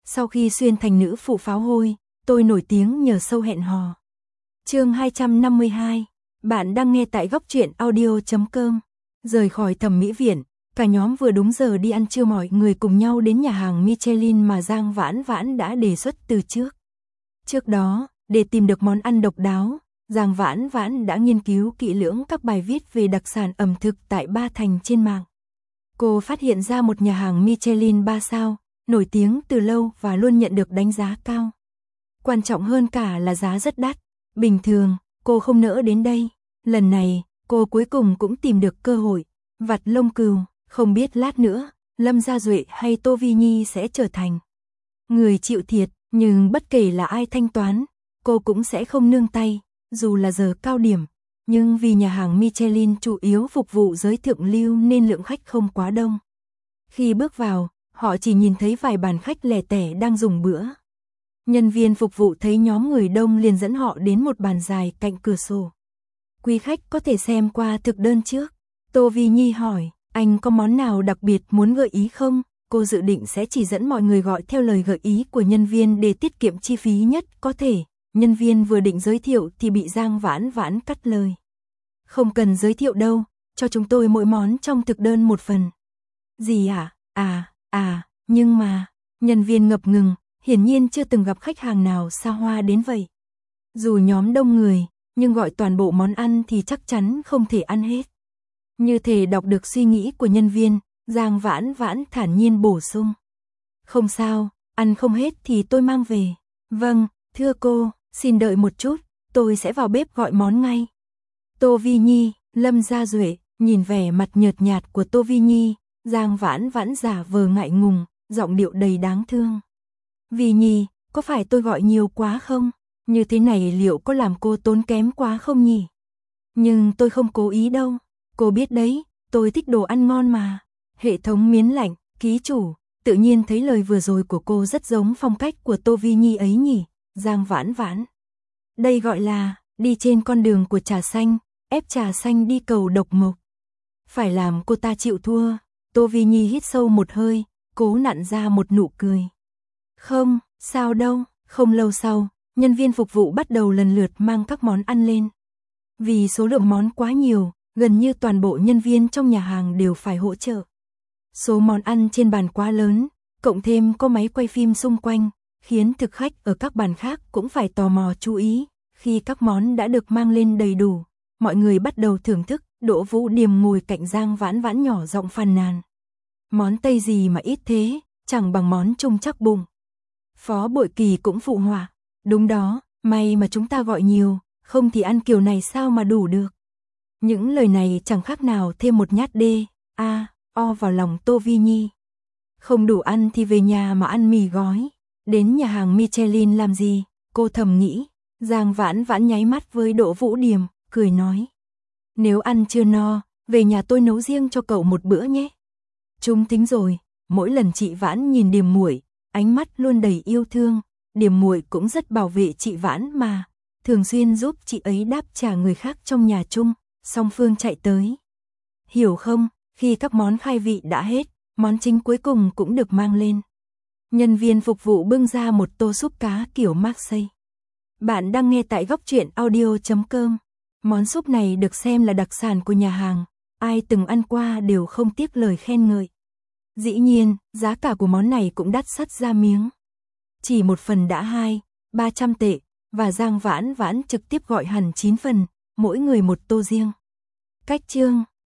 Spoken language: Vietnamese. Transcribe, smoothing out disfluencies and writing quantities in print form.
Sau khi xuyên thành nữ phụ pháo hôi, tôi nổi tiếng nhờ show hẹn hò. Chương 252. Bạn đang nghe tại góc truyện audio.com. Rời khỏi thẩm mỹ viện, cả nhóm vừa đúng giờ đi ăn trưa, mọi người cùng nhau đến nhà hàng Michelin mà Giang Vãn Vãn đã đề xuất từ trước. Trước đó, để tìm được món ăn độc đáo, Giang Vãn Vãn đã nghiên cứu kỹ lưỡng các bài viết về đặc sản ẩm thực tại Ba Thành trên mạng. Cô phát hiện ra một nhà hàng Michelin 3 sao, nổi tiếng từ lâu và luôn nhận được đánh giá cao. Quan trọng hơn cả là giá rất đắt. Bình thường, cô không nỡ đến đây. Lần này, cô cuối cùng cũng tìm được cơ hội. Vặt lông cừu, không biết lát nữa, Lâm Gia Duệ hay Tô Vi Nhi sẽ trở thành người chịu thiệt, nhưng bất kể là ai thanh toán, cô cũng sẽ không nương tay, dù là giờ cao điểm. Nhưng vì nhà hàng Michelin chủ yếu phục vụ giới thượng lưu nên lượng khách không quá đông. Khi bước vào, họ chỉ nhìn thấy vài bàn khách lẻ tẻ đang dùng bữa. Nhân viên phục vụ thấy nhóm người đông liền dẫn họ đến một bàn dài cạnh cửa sổ. Quý khách có thể xem qua thực đơn trước. Tô Vi Nhi hỏi, anh có món nào đặc biệt muốn gợi ý không? Cô dự định sẽ chỉ dẫn mọi người gọi theo lời gợi ý của nhân viên để tiết kiệm chi phí nhất có thể. Nhân viên vừa định giới thiệu thì bị Giang Vãn Vãn cắt lời. Không cần giới thiệu đâu, cho chúng tôi mỗi món trong thực đơn một phần. Gì ạ? Nhưng mà, nhân viên ngập ngừng, hiển nhiên chưa từng gặp khách hàng nào xa hoa đến vậy. Dù nhóm đông người, nhưng gọi toàn bộ món ăn thì chắc chắn không thể ăn hết. Như thể đọc được suy nghĩ của nhân viên, Giang Vãn Vãn thản nhiên bổ sung. Không sao, ăn không hết thì tôi mang về. Vâng, thưa cô, xin đợi một chút, tôi sẽ vào bếp gọi món ngay. Tô Vi Nhi, Lâm Gia Duệ, nhìn vẻ mặt nhợt nhạt của Tô Vi Nhi, Giang Vãn Vãn giả vờ ngại ngùng, giọng điệu đầy đáng thương. Vi Nhi, có phải tôi gọi nhiều quá không? Như thế này liệu có làm cô tốn kém quá không nhỉ? Nhưng tôi không cố ý đâu. Cô biết đấy, tôi thích đồ ăn ngon mà. Hệ thống miến lạnh, ký chủ, tự nhiên thấy lời vừa rồi của cô rất giống phong cách của Tô Vi Nhi ấy nhỉ? Giang Vãn Vãn. Đây gọi là, đi trên con đường của trà xanh, ép trà xanh đi cầu độc mộc. Phải làm cô ta chịu thua. Tô Vi Nhi hít sâu một hơi, cố nặn ra một nụ cười. Không, sao đâu. Không lâu sau, nhân viên phục vụ bắt đầu lần lượt mang các món ăn lên. Vì số lượng món quá nhiều, gần như toàn bộ nhân viên trong nhà hàng đều phải hỗ trợ. Số món ăn trên bàn quá lớn, cộng thêm có máy quay phim xung quanh, khiến thực khách ở các bàn khác cũng phải tò mò chú ý. Khi các món đã được mang lên đầy đủ, mọi người bắt đầu thưởng thức. Đỗ Vũ Điềm ngồi cạnh Giang Vãn Vãn nhỏ giọng phàn nàn. Món Tây gì mà ít thế, chẳng bằng món Trung chắc bụng. Phó Bội Kỳ cũng phụ họa. Đúng đó, may mà chúng ta gọi nhiều, không thì ăn kiểu này sao mà đủ được. Những lời này chẳng khác nào thêm một nhát o vào lòng Tô Vi Nhi. Không đủ ăn thì về nhà mà ăn mì gói. Đến nhà hàng Michelin làm gì, cô thầm nghĩ. Giang Vãn Vãn nháy mắt với Đỗ Vũ Điềm, cười nói. Nếu ăn chưa no, về nhà tôi nấu riêng cho cậu một bữa nhé. Chúng tính rồi, mỗi lần chị Vãn nhìn Điềm muội, ánh mắt luôn đầy yêu thương. Điềm muội cũng rất bảo vệ chị Vãn mà, thường xuyên giúp chị ấy đáp trả người khác trong nhà chung. Song phương chạy tới. Hiểu không, khi các món khai vị đã hết, món chính cuối cùng cũng được mang lên. Nhân viên phục vụ bưng ra một tô súp cá kiểu Marseille. Bạn đang nghe tại góc truyện audio.com. Món súp này được xem là đặc sản của nhà hàng, ai từng ăn qua đều không tiếc lời khen ngợi. Dĩ nhiên, giá cả của món này cũng đắt sắt ra miếng. Chỉ một phần đã 200-300 tệ, và Giang Vãn Vãn trực tiếp gọi hẳn 9 phần, mỗi người một tô riêng. Cách chương,